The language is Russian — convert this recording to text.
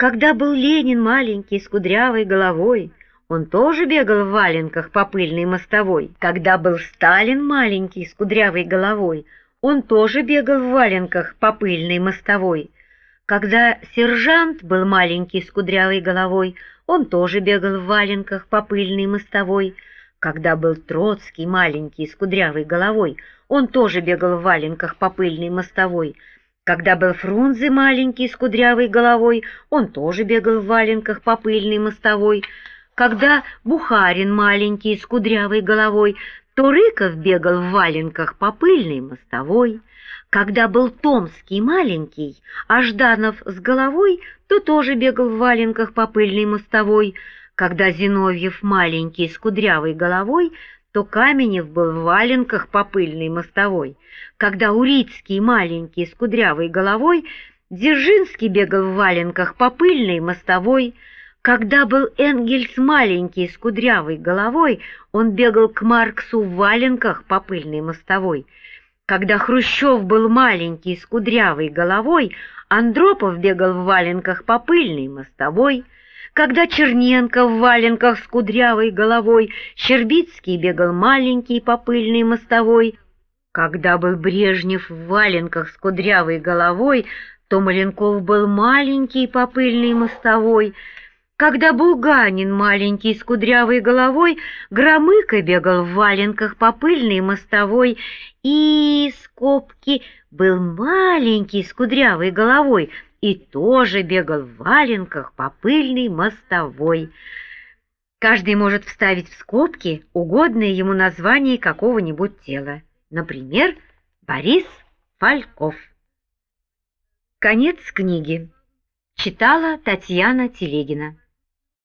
Когда был Ленин маленький с кудрявой головой, он тоже бегал в валенках по пыльной мостовой. Когда был Сталин маленький с кудрявой головой, он тоже бегал в валенках по пыльной мостовой. Когда сержант был маленький с кудрявой головой, он тоже бегал в валенках по пыльной мостовой. Когда был Троцкий маленький с кудрявой головой, он тоже бегал в валенках по пыльной мостовой. Когда был Фрунзе маленький с кудрявой головой, он тоже бегал в валенках по пыльной мостовой. Когда Бухарин маленький с кудрявой головой, то Рыков бегал в валенках по пыльной мостовой. Когда был Томский маленький, а Жданов с головой, то тоже бегал в валенках по пыльной мостовой. Когда Зиновьев маленький с кудрявой головой, то Каменев был в валенках по пыльной мостовой. Когда Урицкий маленький с кудрявой головой, Дзержинский бегал в валенках по пыльной мостовой. Когда был Энгельс маленький с кудрявой головой, он бегал к Марксу в валенках по пыльной мостовой. Когда Хрущев был маленький с кудрявой головой, Андропов бегал в валенках по пыльной мостовой. Когда Черненко в валенках с кудрявой головой, Щербицкий бегал маленький по пыльной мостовой. Когда был Брежнев в валенках с кудрявой головой, то Маленков был маленький по пыльной мостовой. Когда Булганин маленький с кудрявой головой, Громыко бегал в валенках по пыльной мостовой, и скобки был маленький с кудрявой головой и тоже бегал в валенках по пыльной мостовой. Каждый может вставить в скобки угодное ему название какого-нибудь тела. Например, Борис Фальков. Конец книги. Читала Татьяна Телегина.